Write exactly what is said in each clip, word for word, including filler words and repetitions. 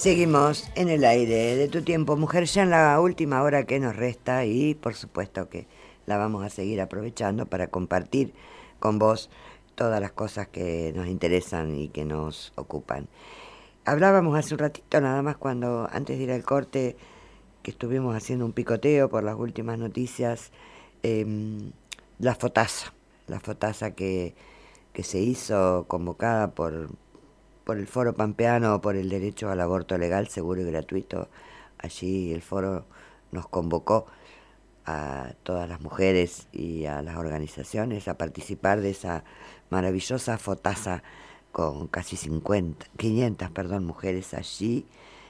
Seguimos en el aire de tu tiempo, mujer, ya en la última hora que nos resta y por supuesto que la vamos a seguir aprovechando para compartir con vos todas las cosas que nos interesan y que nos ocupan. Hablábamos hace un ratito nada más cuando antes de ir al corte que estuvimos haciendo un picoteo por las últimas noticias, eh, la FOTASA, la FOTASA que, que se hizo convocada por... por el Foro Pampeano, por el derecho al aborto legal, seguro y gratuito. Allí el foro nos convocó a todas las mujeres y a las organizaciones a participar de esa maravillosa FOTASA con casi cincuenta, quinientas perdón, mujeres allí,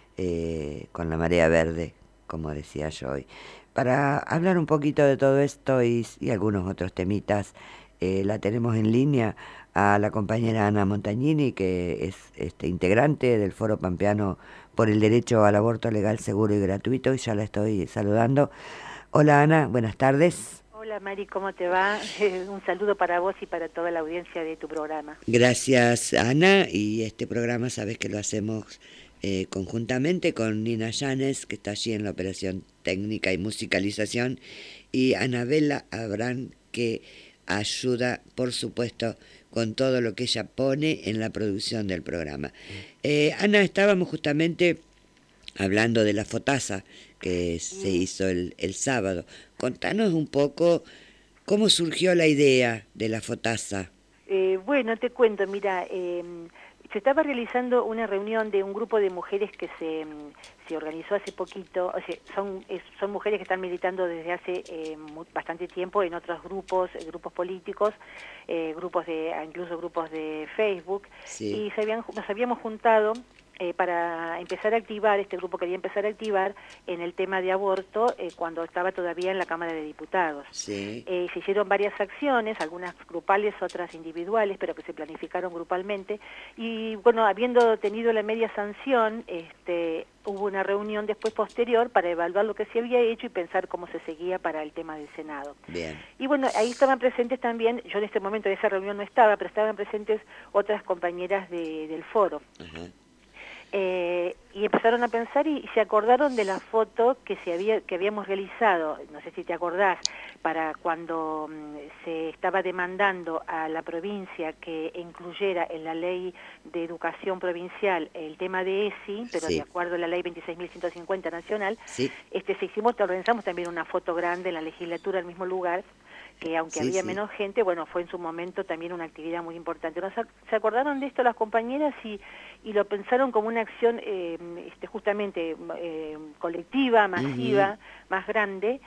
eh, con la marea verde, como decía yo hoy. Para hablar un poquito de todo esto y, y algunos otros temitas, eh, la tenemos en línea a la compañera Ana Montagnini, que es este, integrante del Foro Pampeano por el derecho al aborto legal, seguro y gratuito, y ya la estoy saludando. Hola Ana, buenas tardes. Hola Mari, ¿cómo te va? Un saludo para vos y para toda la audiencia de tu programa. Gracias Ana, y este programa sabes que lo hacemos eh, conjuntamente con Nina Llanes, que está allí en la operación técnica y musicalización, y Anabela Abrán, que ayuda, por supuesto, con todo lo que ella pone en la producción del programa. Eh, Ana, estábamos justamente hablando de la FOTASA que se hizo el, el sábado. Contanos un poco cómo surgió la idea de la FOTASA. Eh, bueno, te cuento, mira, eh, se estaba realizando una reunión de un grupo de mujeres que se, se organizó hace poquito, o sea, son, es, son mujeres que están militando desde hace eh, bastante tiempo en otros grupos, eh, grupos políticos, eh, grupos de, incluso grupos de Facebook, Sí. y se habían, nos habíamos juntado Eh, para empezar a activar, este grupo quería empezar a activar en el tema de aborto eh, cuando estaba todavía en la Cámara de Diputados. Sí. Eh, se hicieron varias acciones, algunas grupales, otras individuales, pero que se planificaron grupalmente, y bueno, habiendo tenido la media sanción, este, hubo una reunión después posterior para evaluar lo que se había hecho y pensar cómo se seguía para el tema del Senado. Bien. Y bueno, ahí estaban presentes también, yo en este momento en esa reunión no estaba, pero estaban presentes otras compañeras de, del foro. Ajá. Eh, y empezaron a pensar y, y se acordaron de la foto que se había que habíamos realizado, no sé si te acordás, para cuando um, se estaba demandando a la provincia que incluyera en la ley de educación provincial el tema de E S I, pero Sí. de acuerdo a la ley veintiséis mil ciento cincuenta nacional, Sí. este, se hicimos, organizamos también una foto grande en la legislatura al mismo lugar, que aunque Sí, había sí. menos gente, bueno, fue en su momento también una actividad muy importante. Nos, se acordaron de esto las compañeras y, y lo pensaron como una acción eh, este, justamente eh, colectiva, masiva, uh-huh. más grande,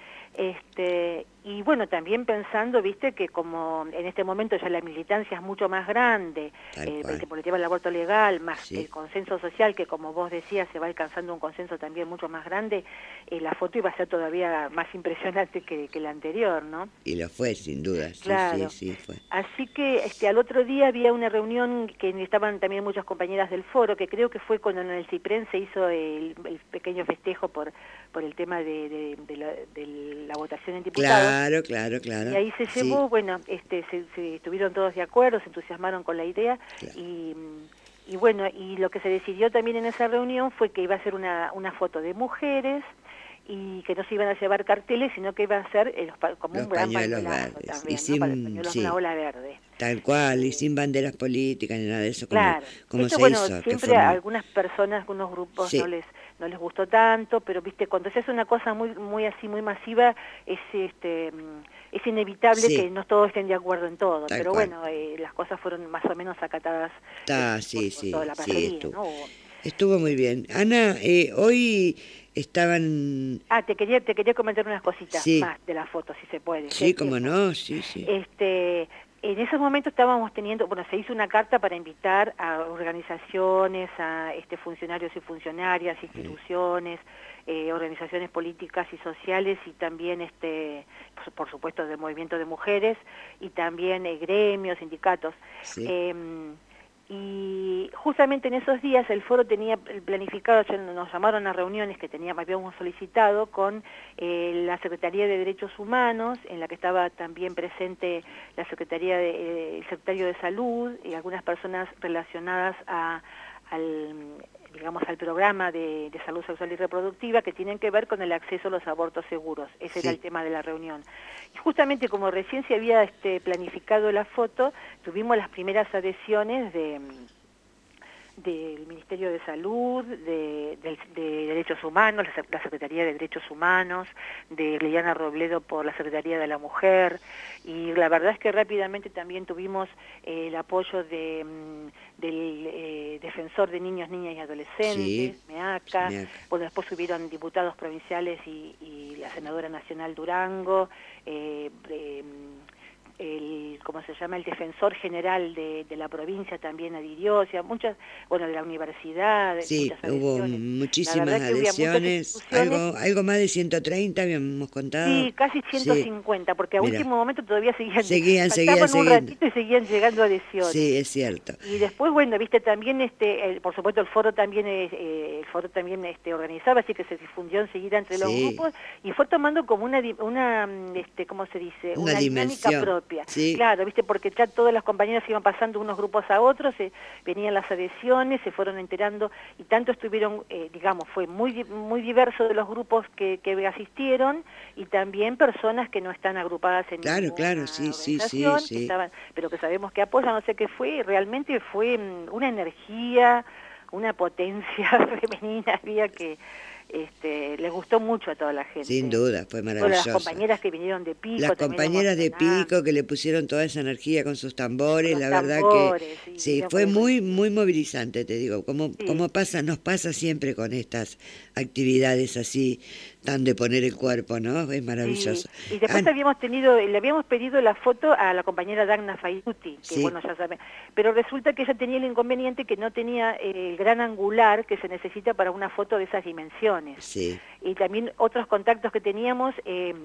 este, y bueno, también pensando, viste, que como en este momento ya la militancia es mucho más grande, eh, por el tema del aborto legal, más sí. el consenso social, que como vos decías, se va alcanzando un consenso también mucho más grande, eh, la foto iba a ser todavía más impresionante que, que la anterior, ¿no? Y lo fue, sin duda, sí, claro. sí, sí, fue. Así que este, al otro día había una reunión que estaban también muchas compañeras del foro, que creo que fue cuando en el CIPREN se hizo el, el pequeño festejo por por el tema de, de, de, la, de la votación en diputados. Claro, claro, claro. Y ahí se llevó, sí. bueno, este, se, se estuvieron todos de acuerdo, se entusiasmaron con la idea, claro. y, y bueno, y lo que se decidió también en esa reunión fue que iba a ser una, una foto de mujeres, y que no se iban a llevar carteles, sino que iba a ser eh, como los un gran pañuelos pañuelazo verdes. también, Y sin, ¿no? Para el pañuelo sí, una ola verde. Tal cual, eh, y sin banderas políticas ni nada de eso, como, claro. como Esto, se bueno, hizo. siempre que a algunas personas, algunos grupos sí. no les no les gustó tanto, pero viste, cuando se hace una cosa muy muy así, muy masiva, es este es inevitable sí. que no todos estén de acuerdo en todo. Tal pero cual. bueno, eh, las cosas fueron más o menos acatadas ah, eh, sí, por, por sí, toda la sí, mayoría, estuvo. ¿no? Estuvo muy bien. Ana, eh, hoy estaban... Ah, te quería te quería comentar unas cositas sí. más de la foto, si se puede. Sí, si cómo no, sí, sí. Este, en esos momentos estábamos teniendo, bueno, se hizo una carta para invitar a organizaciones, a este funcionarios y funcionarias, instituciones, eh, organizaciones políticas y sociales, y también, este, por supuesto, del movimiento de mujeres, y también eh, gremios, sindicatos. Sí. Eh, Y justamente en esos días el foro tenía planificado, nos llamaron a reuniones que teníamos, habíamos solicitado con eh, la Secretaría de Derechos Humanos, en la que estaba también presente la Secretaría de, eh, el Secretario de Salud y algunas personas relacionadas a, al digamos, al programa de, de salud sexual y reproductiva que tienen que ver con el acceso a los abortos seguros. Ese sí. Era el tema de la reunión. Y justamente como recién se había este, planificado la foto, tuvimos las primeras adhesiones de del Ministerio de Salud, de, de, de Derechos Humanos, la Secretaría de Derechos Humanos, de Liliana Robledo por la Secretaría de la Mujer, y la verdad es que rápidamente también tuvimos eh, el apoyo de, del eh, Defensor de Niños, Niñas y Adolescentes, sí. MEACA, sí. Bueno, después subieron diputados provinciales y, y la senadora nacional Durango, eh, de, el, ¿cómo se llama? El defensor general de, de la provincia también adhirió, o sea, muchas, bueno, de la universidad, sí, muchas hubo muchísimas adhesiones, algo, algo más de ciento treinta habíamos contado. Sí, casi ciento cincuenta, sí. Porque a Mira. último momento todavía seguían, seguían, seguían, un ratito y seguían llegando adhesiones. Sí, es cierto. Y después, bueno, viste, también, este, el, por supuesto, el foro también, eh, el foro también este, organizaba, así que se difundió enseguida entre los sí. grupos, y fue tomando como una, una este, ¿cómo se dice? Una, una dinámica propia. Sí. Claro, viste, porque ya todas las compañeras iban pasando unos grupos a otros, eh, venían las adhesiones, se fueron enterando, y tanto estuvieron, eh, digamos, fue muy muy diverso de los grupos que, que asistieron, y también personas que no están agrupadas en claro, ninguna claro, sí, organización, sí, sí, que sí. estaban, pero que sabemos que apoyan, no sé qué fue, realmente fue una energía, una potencia femenina había que... Este, les gustó mucho a toda la gente. Sin duda, fue maravilloso. Bueno, las compañeras que vinieron de Pico. Las compañeras de Pico que le pusieron toda esa energía con sus tambores, con la tambores, verdad que sí, sí, fue muy muy movilizante, te digo, como sí. como pasa, nos pasa siempre con estas actividades así, tan de poner el cuerpo, ¿no? Es maravilloso. Sí. Y después ah, habíamos tenido, le habíamos pedido la foto a la compañera Dagna Faiduti, que sí. bueno, ya saben, pero resulta que ella tenía el inconveniente que no tenía eh, el gran angular que se necesita para una foto de esas dimensiones. Sí. Y también otros contactos que teníamos eh,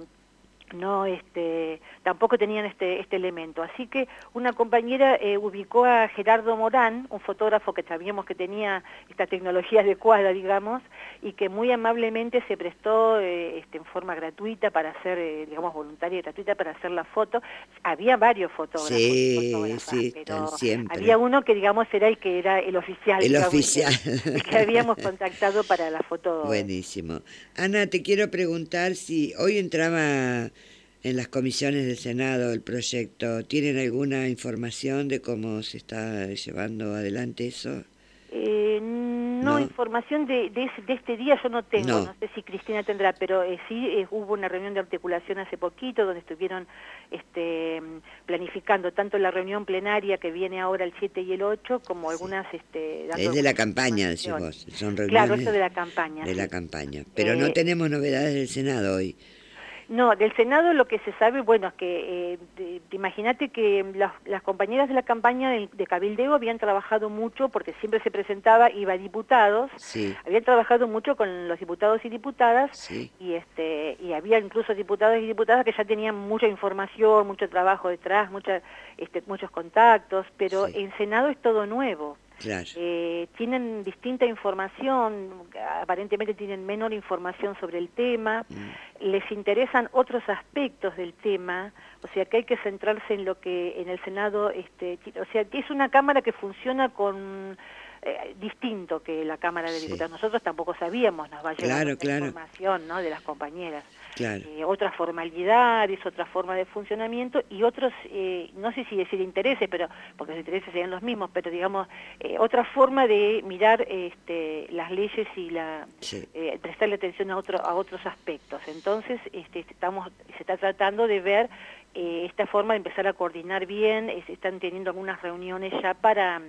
no este tampoco tenían este este elemento, así que una compañera eh, ubicó a Gerardo Morán, un fotógrafo que sabíamos que tenía esta tecnología adecuada, digamos, y que muy amablemente se prestó eh, este, en forma gratuita para hacer, eh, digamos, voluntaria y gratuita para hacer la foto. Había varios fotógrafos, sí, fotógrafas, sí, pero siempre. había uno que, digamos, era el que era el oficial, el digamos, oficial, el, el que habíamos contactado para la foto. Buenísimo. Ana, te quiero preguntar si hoy entraba en las comisiones del Senado el proyecto, ¿tienen alguna información de cómo se está llevando adelante eso? Eh, no, no, información de, de, de este día yo no tengo, no, no sé si Cristina tendrá, pero eh, sí eh, hubo una reunión de articulación hace poquito donde estuvieron este, planificando tanto la reunión plenaria que viene ahora el siete y el ocho, como sí. algunas... Este, es de la campaña, decís vos, son reuniones... Claro, eso de la campaña. De sí. la campaña, pero eh, no tenemos novedades del Senado hoy. No, del Senado lo que se sabe, bueno, es que eh, imagínate que las, las compañeras de la campaña de, de Cabildeo habían trabajado mucho, porque siempre se presentaba, iba a diputados, sí. habían trabajado mucho con los diputados y diputadas, sí. y este y había incluso diputados y diputadas que ya tenían mucha información, mucho trabajo detrás, mucha, este, muchos contactos, pero sí. en Senado es todo nuevo. Claro. Eh, tienen distinta información, aparentemente tienen menor información sobre el tema, mm. les interesan otros aspectos del tema, o sea que hay que centrarse en lo que en el Senado, este, o sea que es una Cámara que funciona con eh, distinto que la Cámara de Diputados. Sí. Nosotros tampoco sabíamos, nos va a llegar claro, esta claro. información, ¿no?, de las compañeras. Claro. Eh, otras formalidades, otra forma de funcionamiento y otros, eh, no sé si decir intereses, pero porque los intereses serían los mismos, pero digamos, eh, otra forma de mirar este, las leyes y la sí. eh, prestarle atención a, otro, a otros aspectos. Entonces, este, estamos, se está tratando de ver eh, esta forma de empezar a coordinar bien, eh, se están teniendo algunas reuniones ya para...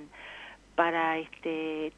para este,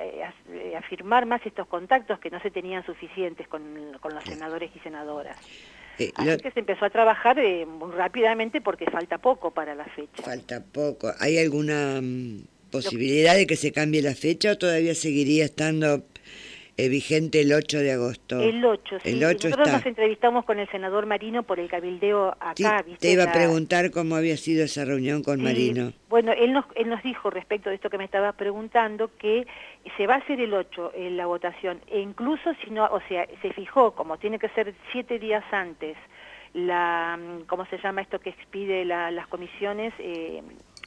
afirmar más estos contactos que no se tenían suficientes con, con los senadores y senadoras. Eh, Así lo... que se empezó a trabajar eh, muy rápidamente porque falta poco para la fecha. Falta poco. ¿Hay alguna um, posibilidad de que se cambie la fecha o todavía seguiría estando eh, vigente el ocho de agosto? El ocho, sí. El ocho Nosotros está. nos entrevistamos con el senador Marino por el cabildeo acá. Sí, ¿viste? te iba la... a preguntar cómo había sido esa reunión con sí, Marino. Bueno, él nos, él nos dijo respecto de esto que me estabas preguntando que se va a hacer el ocho en la votación, e incluso si no, o sea, se fijó, como tiene que ser siete días antes, la, ¿cómo se llama esto que expide la, las comisiones? Eh,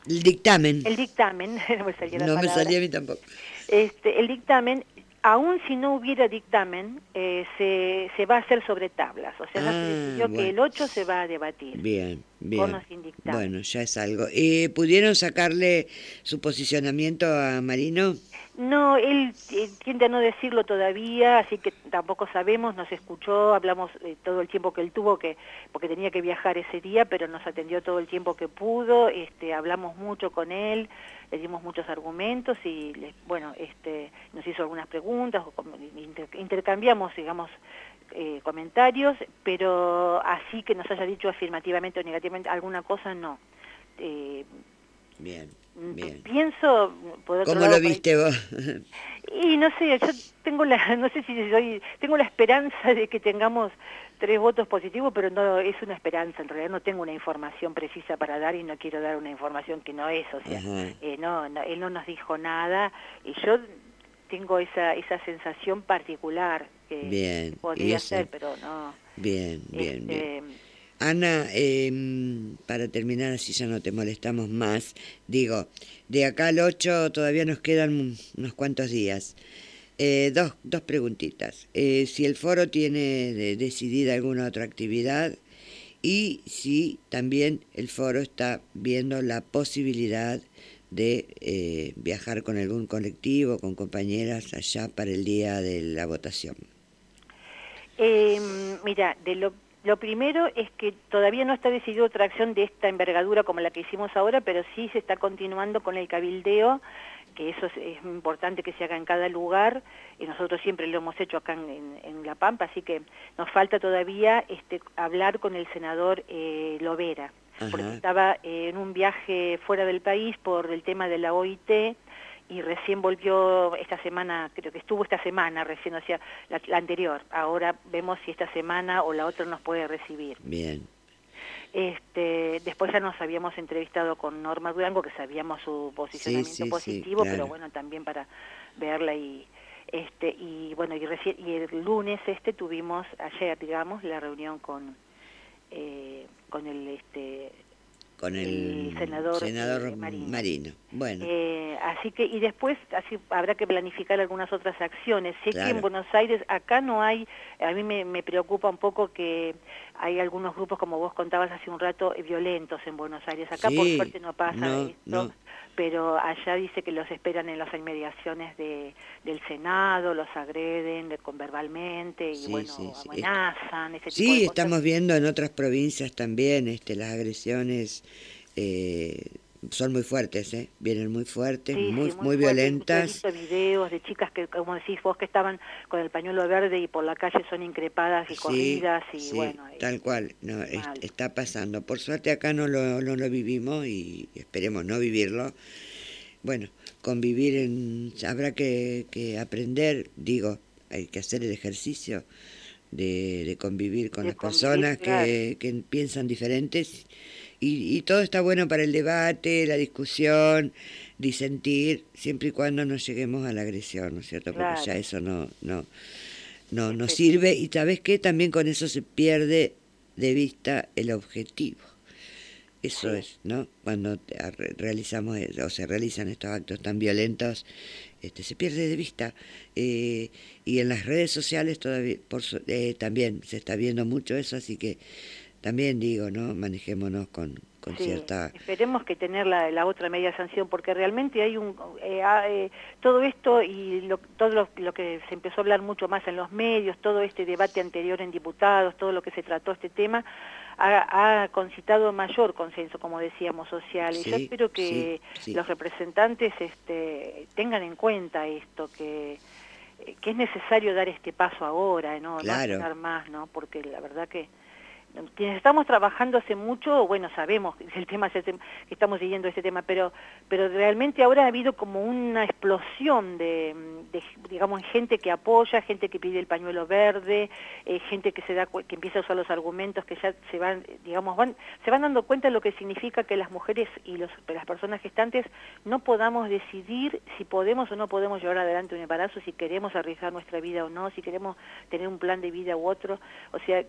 El dictamen. El dictamen, no me salía la No palabra. me salía a mí tampoco. Este, el dictamen, aún si no hubiera dictamen, eh, se, se va a hacer sobre tablas. O sea, ya Ah, se decidió bueno. que el ocho se va a debatir. Bien, bien. Con o sin dictamen. Bueno, ya es algo. Eh, ¿Pudieron sacarle su posicionamiento a Marino? No, él eh, tiende a no decirlo todavía, así que tampoco sabemos, nos escuchó, hablamos eh, todo el tiempo que él tuvo, que porque tenía que viajar ese día, pero nos atendió todo el tiempo que pudo, este, hablamos mucho con él, le dimos muchos argumentos y, le, bueno, este, nos hizo algunas preguntas, o com- inter, intercambiamos, digamos, eh, comentarios, pero así que nos haya dicho afirmativamente o negativamente alguna cosa, no. Eh, Bien, bien. Pienso, por otro ¿Cómo lado, lo viste vos? Y no sé, yo tengo la, no sé si soy, tengo la esperanza de que tengamos tres votos positivos, pero no es una esperanza, en realidad no tengo una información precisa para dar y no quiero dar una información que no es, o sea, eh, no, no, él no nos dijo nada y yo tengo esa esa sensación particular que Bien, podría eso. ser, pero no. Bien, bien, este, bien. Ana, eh, para terminar, así ya no te molestamos más, digo, de acá al ocho todavía nos quedan unos cuantos días. Eh, dos, dos preguntitas. Eh, si el foro tiene de, decidida alguna otra actividad y si también el foro está viendo la posibilidad de eh, viajar con algún colectivo, con compañeras allá para el día de la votación. Eh, mira, de lo, lo primero es que todavía no está decidida otra acción de esta envergadura como la que hicimos ahora, pero sí se está continuando con el cabildeo, que eso es, es importante que se haga en cada lugar, y nosotros siempre lo hemos hecho acá en, en, en La Pampa, así que nos falta todavía este, hablar con el senador eh, Lovera, Ajá. porque estaba eh, en un viaje fuera del país por el tema de la O I T, y recién volvió esta semana, creo que estuvo esta semana recién, o sea, la, la anterior. Ahora vemos si esta semana o la otra nos puede recibir. Bien. Este, después ya nos habíamos entrevistado con Norma Durango, que sabíamos su posicionamiento sí, sí, positivo, sí, claro. pero bueno, también para verla y este y bueno, y recién y el lunes este tuvimos ayer, digamos, la reunión con eh, con el este con el, el senador, senador eh, Marino. Marino. Bueno. Eh, así que, y después así habrá que planificar algunas otras acciones. Sé Claro. que en Buenos Aires, acá no hay, a mí me, me preocupa un poco que hay algunos grupos, como vos contabas hace un rato, violentos en Buenos Aires. Acá Sí, por suerte no pasa no, esto, no. pero allá dice que los esperan en las inmediaciones de, del Senado, los agreden de, con verbalmente y Sí, bueno, sí, sí. amenazan, ese tipo Sí, de cosas. estamos viendo en otras provincias también este, las agresiones eh, son muy fuertes, ¿eh? Vienen muy fuertes, Sí, muy, sí, muy, muy fuerte. Incluso he violentas. visto videos de chicas que, como decís vos, que estaban con el pañuelo verde y por la calle son increpadas y Sí, corridas y sí, bueno. tal este, cual, no, es- mal. está pasando. Por suerte acá no lo, no lo vivimos y esperemos no vivirlo. Bueno, convivir en, habrá que, que aprender, digo, hay que hacer el ejercicio de, de convivir con De las convivir, personas claro. que, que piensan diferentes y, y todo está bueno para el debate, la discusión, disentir, siempre y cuando no lleguemos a la agresión, ¿no es cierto? Porque Claro. ya eso no, no, no, no Efecti- sirve y ¿sabes qué? También con eso se pierde de vista el objetivo. Eso Sí. es, ¿no? Cuando te- a- re- realizamos eh, o se realizan estos actos tan violentos, este, se pierde de vista. Eh, y en las redes sociales todavía, por, su- eh, también se está viendo mucho eso, así que también digo, ¿no? Manejémonos con, con Sí, cierta... esperemos que tener la, la otra media sanción, porque realmente hay un eh, ah, eh, todo esto y lo, todo lo, lo que se empezó a hablar mucho más en los medios, todo este debate anterior en diputados, todo lo que se trató este tema, ha, ha concitado mayor consenso, como decíamos, social. Y yo Sí, espero sí, que sí. los representantes este, tengan en cuenta esto, que eh, que es necesario dar este paso ahora, no, Claro. no esperar más, ¿no? Porque la verdad que quienes estamos trabajando hace mucho, bueno, sabemos que el tema es el tema, que estamos siguiendo este tema, pero pero realmente ahora ha habido como una explosión de, de digamos, gente que apoya, gente que pide el pañuelo verde, eh, gente que se da que empieza a usar los argumentos que ya se van, digamos, van se van dando cuenta de lo que significa que las mujeres y los, las personas gestantes no podamos decidir si podemos o no podemos llevar adelante un embarazo, si queremos arriesgar nuestra vida o no, si queremos tener un plan de vida u otro, o sea,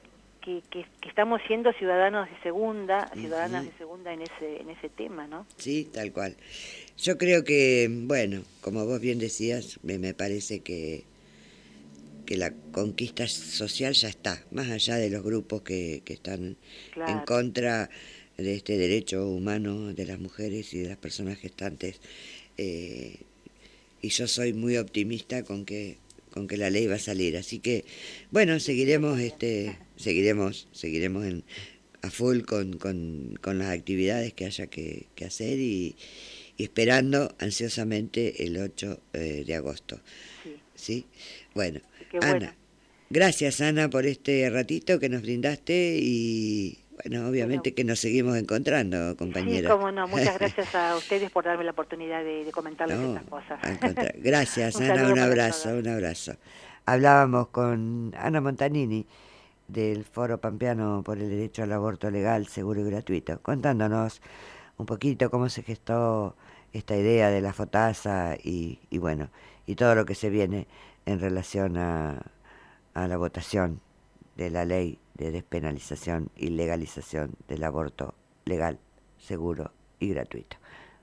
que, que, que estamos siendo ciudadanos de segunda, ciudadanas uh-huh. de segunda en ese, en ese tema, ¿no? Sí, tal cual. Yo creo que, bueno, como vos bien decías, me, me parece que, que la conquista social ya está, más allá de los grupos que, que están claro. en contra de este derecho humano de las mujeres y de las personas gestantes. Eh, y yo soy muy optimista con que con que la ley va a salir, así que bueno, seguiremos este seguiremos seguiremos en, a full con, con, con las actividades que haya que, que hacer y, y esperando ansiosamente el ocho eh, de agosto. Sí. ¿Sí? Bueno, Ana, bueno. Gracias Ana por este ratito que nos brindaste y bueno, obviamente bueno. que nos seguimos encontrando, compañera. Sí, cómo no, muchas gracias a ustedes por darme la oportunidad de, de comentarles no, estas cosas. Gracias, un Ana, un abrazo, un abrazo. Hablábamos con Ana Montanini del Foro Pampeano por el Derecho al Aborto Legal, Seguro y Gratuito, contándonos un poquito cómo se gestó esta idea de la FOTASA y, y bueno, y todo lo que se viene en relación a, a la votación de la ley de despenalización y legalización del aborto legal, seguro y gratuito.